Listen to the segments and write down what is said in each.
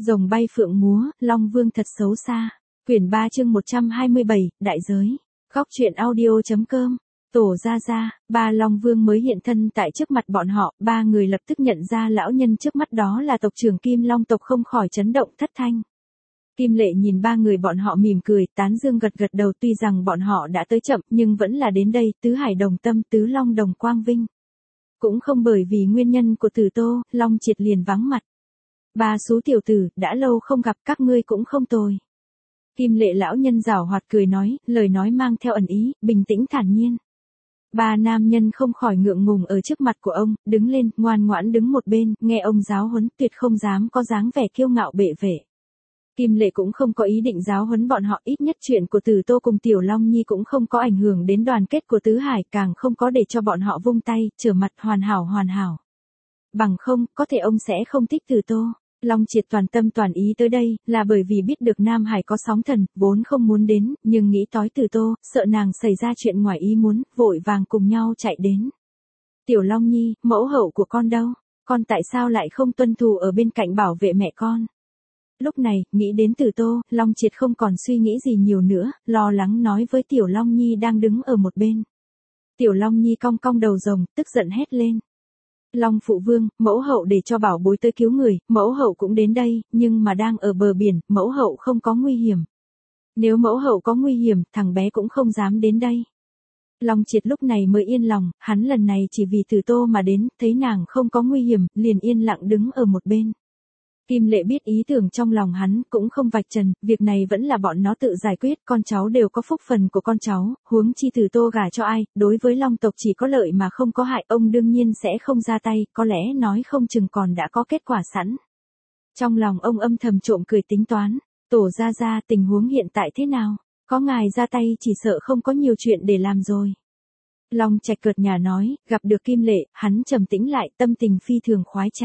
Rồng bay phượng múa, Long Vương thật xấu xa. Quyển 3 chương 127, Đại giới. Góc truyện audio.com. Tổ Gia Gia, ba Long Vương mới hiện thân tại trước mặt bọn họ, ba người lập tức nhận ra lão nhân trước mắt đó là tộc trưởng Kim Long tộc, không khỏi chấn động thất thanh. Kim Lệ nhìn ba người bọn họ mỉm cười, tán dương gật gật đầu, tuy rằng bọn họ đã tới chậm nhưng vẫn là đến đây, tứ hải đồng tâm, tứ long đồng quang vinh. Cũng không bởi vì nguyên nhân của Tử Tô, Long Triệt liền vắng mặt. Ba số tiểu tử, đã lâu không gặp, các ngươi cũng không tồi. Kim Lệ lão nhân giảo hoạt cười nói, lời nói mang theo ẩn ý, bình tĩnh thản nhiên. Ba nam nhân không khỏi ngượng ngùng ở trước mặt của ông, đứng lên, ngoan ngoãn đứng một bên, nghe ông giáo huấn, tuyệt không dám có dáng vẻ kiêu ngạo bệ vệ. Kim Lệ cũng không có ý định giáo huấn bọn họ, ít nhất chuyện của Tử Tô cùng Tiểu Long Nhi cũng không có ảnh hưởng đến đoàn kết của tứ hải, càng không có để cho bọn họ vung tay, trở mặt hoàn hảo. Bằng không, có thể ông sẽ không thích Tử Tô. Long Triệt toàn tâm toàn ý tới đây, là bởi vì biết được Nam Hải có sóng thần, vốn không muốn đến, nhưng nghĩ tới Tử Tô, sợ nàng xảy ra chuyện ngoài ý muốn, vội vàng cùng nhau chạy đến. Tiểu Long Nhi, mẫu hậu của con đâu? Con tại sao lại không tuân thủ ở bên cạnh bảo vệ mẹ con? Lúc này, nghĩ đến Tử Tô, Long Triệt không còn suy nghĩ gì nhiều nữa, lo lắng nói với Tiểu Long Nhi đang đứng ở một bên. Tiểu Long Nhi cong cong đầu rồng, tức giận hét lên. Long phụ vương, mẫu hậu để cho bảo bối tới cứu người, mẫu hậu cũng đến đây, nhưng mà đang ở bờ biển, mẫu hậu không có nguy hiểm. Nếu mẫu hậu có nguy hiểm, thằng bé cũng không dám đến đây. Long Triệt lúc này mới yên lòng, hắn lần này chỉ vì Tử Tô mà đến, thấy nàng không có nguy hiểm, liền yên lặng đứng ở một bên. Kim Lệ biết ý tưởng trong lòng hắn, cũng không vạch trần, việc này vẫn là bọn nó tự giải quyết, con cháu đều có phúc phần của con cháu, huống chi Tử Tô gả cho ai, đối với Long tộc chỉ có lợi mà không có hại, ông đương nhiên sẽ không ra tay, có lẽ nói không chừng còn đã có kết quả sẵn. Trong lòng ông âm thầm trộm cười tính toán, Tổ Gia Gia, tình huống hiện tại thế nào, có ngài ra tay chỉ sợ không có nhiều chuyện để làm rồi. Long Trạch cợt nhả nói, gặp được Kim Lệ, hắn trầm tĩnh lại, tâm tình phi thường khoái trá.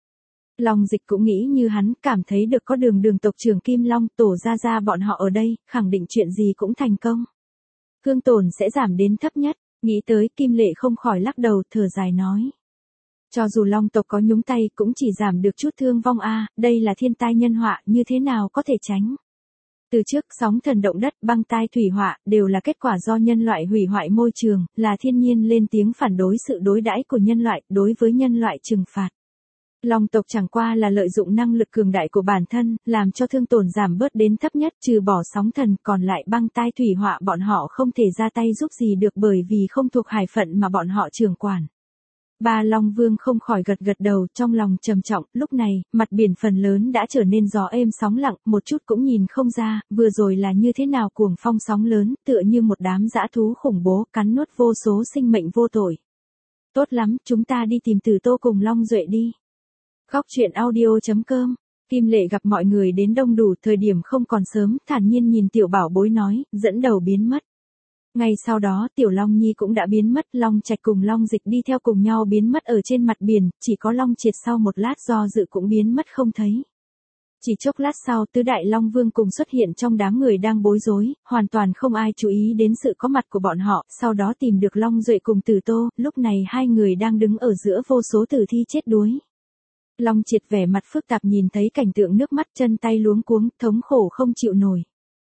Long Dịch cũng nghĩ như hắn, cảm thấy được có đường tộc trưởng Kim Long, Tổ Gia Gia bọn họ ở đây, khẳng định chuyện gì cũng thành công. Thương tổn sẽ giảm đến thấp nhất, nghĩ tới Kim Lệ không khỏi lắc đầu, thở dài nói. Cho dù Long tộc có nhúng tay cũng chỉ giảm được chút thương vong đây là thiên tai nhân họa, như thế nào có thể tránh. Từ trước, sóng thần động đất, băng tai thủy họa, đều là kết quả do nhân loại hủy hoại môi trường, là thiên nhiên lên tiếng phản đối sự đối đãi của nhân loại, đối với nhân loại trừng phạt. Long tộc chẳng qua là lợi dụng năng lực cường đại của bản thân, làm cho thương tổn giảm bớt đến thấp nhất, trừ bỏ sóng thần, còn lại băng tai thủy họa bọn họ không thể ra tay giúp gì được bởi vì không thuộc hải phận mà bọn họ trưởng quản. Ba Long Vương không khỏi gật gật đầu, trong lòng trầm trọng, lúc này, mặt biển phần lớn đã trở nên gió êm sóng lặng, một chút cũng nhìn không ra, vừa rồi là như thế nào cuồng phong sóng lớn, tựa như một đám dã thú khủng bố, cắn nuốt vô số sinh mệnh vô tội. Tốt lắm, chúng ta đi tìm Tử Tô cùng Long Duệ đi. Góc truyện audio.com. Kim Lệ gặp mọi người đến đông đủ, thời điểm không còn sớm, thản nhiên nhìn tiểu bảo bối nói, dẫn đầu biến mất. Ngay sau đó, Tiểu Long Nhi cũng đã biến mất, Long Trạch cùng Long Dịch đi theo cùng nhau biến mất ở trên mặt biển, chỉ có Long Triệt sau một lát do dự cũng biến mất không thấy. Chỉ chốc lát sau, tứ đại Long Vương cùng xuất hiện trong đám người đang bối rối, hoàn toàn không ai chú ý đến sự có mặt của bọn họ, sau đó tìm được Long Duệ cùng Tử Tô, lúc này hai người đang đứng ở giữa vô số tử thi chết đuối. Long Triệt vẻ mặt phức tạp nhìn thấy cảnh tượng, nước mắt chân tay luống cuống, thống khổ không chịu nổi.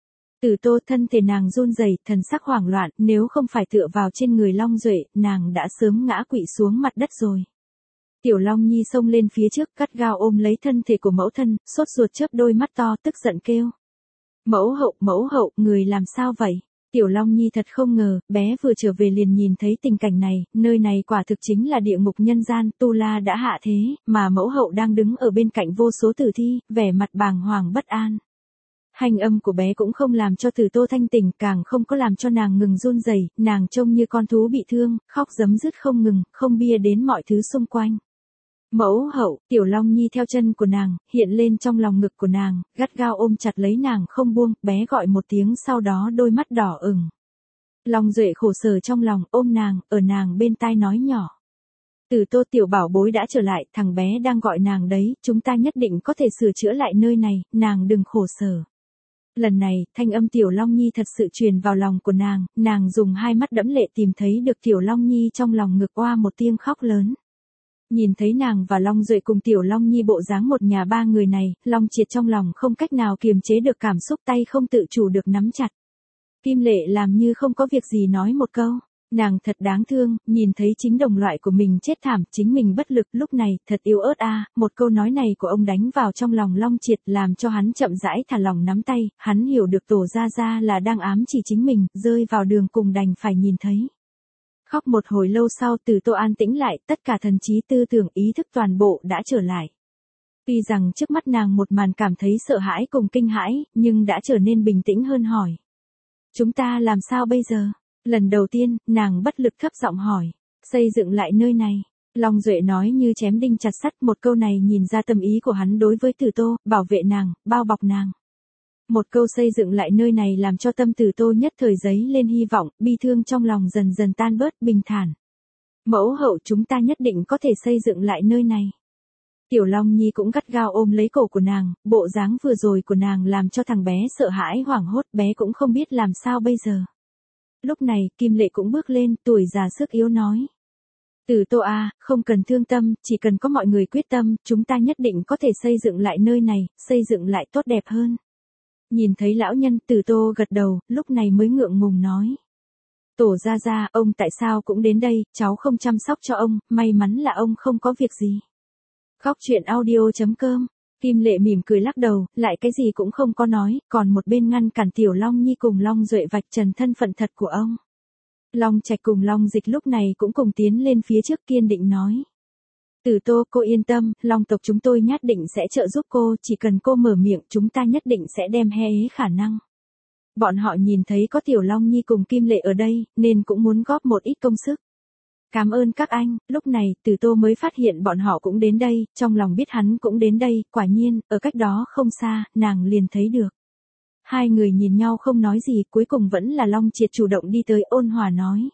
Tử Tô, thân thể nàng run rẩy, thần sắc hoảng loạn, nếu không phải tựa vào trên người Long Duệ, nàng đã sớm ngã quỵ xuống mặt đất rồi. Tiểu Long Nhi xông lên phía trước, gắt gao ôm lấy thân thể của mẫu thân, sốt ruột chớp đôi mắt to, tức giận kêu. Mẫu hậu, người làm sao vậy? Tiểu Long Nhi thật không ngờ, bé vừa trở về liền nhìn thấy tình cảnh này, nơi này quả thực chính là địa ngục nhân gian, Tu La đã hạ thế, mà mẫu hậu đang đứng ở bên cạnh vô số tử thi, vẻ mặt bàng hoàng bất an. Hành âm của bé cũng không làm cho Tử Tô thanh tỉnh, càng không có làm cho nàng ngừng run rẩy, nàng trông như con thú bị thương, khóc rấm rứt không ngừng, không bia đến mọi thứ xung quanh. Mẫu hậu, Tiểu Long Nhi theo chân của nàng, hiện lên trong lòng ngực của nàng, gắt gao ôm chặt lấy nàng không buông, bé gọi một tiếng sau đó đôi mắt đỏ ửng. Long Duệ khổ sở trong lòng, ôm nàng, ở nàng bên tai nói nhỏ. Tử Tô, tiểu bảo bối đã trở lại, thằng bé đang gọi nàng đấy, chúng ta nhất định có thể sửa chữa lại nơi này, nàng đừng khổ sở. Lần này, thanh âm Tiểu Long Nhi thật sự truyền vào lòng của nàng dùng hai mắt đẫm lệ tìm thấy được Tiểu Long Nhi trong lòng ngực, oa một tiếng khóc lớn. Nhìn thấy nàng và Long Duệ cùng Tiểu Long Nhi bộ dáng một nhà ba người này, Long Triệt trong lòng không cách nào kiềm chế được cảm xúc, tay không tự chủ được nắm chặt. Kim Lệ làm như không có việc gì nói một câu. Nàng thật đáng thương, nhìn thấy chính đồng loại của mình chết thảm, chính mình bất lực, lúc này, thật yếu ớt a. Một câu nói này của ông đánh vào trong lòng Long Triệt, làm cho hắn chậm rãi thả lòng nắm tay, hắn hiểu được Tổ Gia Gia là đang ám chỉ chính mình, rơi vào đường cùng đành phải nhìn thấy. Khóc một hồi lâu sau, Từ Tô an tĩnh lại, tất cả thần trí tư tưởng ý thức toàn bộ đã trở lại. Tuy rằng trước mắt nàng một màn cảm thấy sợ hãi cùng kinh hãi, nhưng đã trở nên bình tĩnh hơn hỏi. Chúng ta làm sao bây giờ? Lần đầu tiên, nàng bất lực thấp giọng hỏi. Xây dựng lại nơi này. Long Duệ nói như chém đinh chặt sắt, một câu này nhìn ra tâm ý của hắn đối với Từ Tô, bảo vệ nàng, bao bọc nàng. Một câu xây dựng lại nơi này làm cho tâm Từ Tô nhất thời giấy lên hy vọng, bi thương trong lòng dần dần tan bớt, bình thản. Mẫu hậu, chúng ta nhất định có thể xây dựng lại nơi này. Tiểu Long Nhi cũng gắt gao ôm lấy cổ của nàng, bộ dáng vừa rồi của nàng làm cho thằng bé sợ hãi hoảng hốt, bé cũng không biết làm sao bây giờ. Lúc này, Kim Lệ cũng bước lên, tuổi già sức yếu nói. Từ Tô a, không cần thương tâm, chỉ cần có mọi người quyết tâm, chúng ta nhất định có thể xây dựng lại nơi này, xây dựng lại tốt đẹp hơn. Nhìn thấy lão nhân, Từ Tô gật đầu, lúc này mới ngượng ngùng nói. Tổ Gia Gia, ông tại sao cũng đến đây, cháu không chăm sóc cho ông, may mắn là ông không có việc gì. Khóc chuyện audio.com. Kim Lệ mỉm cười lắc đầu, lại cái gì cũng không có nói, còn một bên ngăn cản Tiểu Long Nhi cùng Long Duệ vạch trần thân phận thật của ông. Long Trạch cùng Long Dịch lúc này cũng cùng tiến lên phía trước kiên định nói. Từ Tô, cô yên tâm, Long tộc chúng tôi nhất định sẽ trợ giúp cô, chỉ cần cô mở miệng chúng ta nhất định sẽ đem hết khả năng. Bọn họ nhìn thấy có Tiểu Long Nhi cùng Kim Lệ ở đây, nên cũng muốn góp một ít công sức. Cảm ơn các anh, lúc này, Từ Tô mới phát hiện bọn họ cũng đến đây, trong lòng biết hắn cũng đến đây, quả nhiên, ở cách đó không xa, nàng liền thấy được. Hai người nhìn nhau không nói gì, cuối cùng vẫn là Long Triệt chủ động đi tới, ôn hòa nói.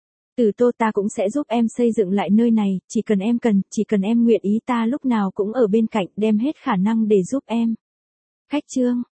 Từ Tô, ta cũng sẽ giúp em xây dựng lại nơi này, chỉ cần em nguyện ý, ta lúc nào cũng ở bên cạnh, đem hết khả năng để giúp em. Khách chương.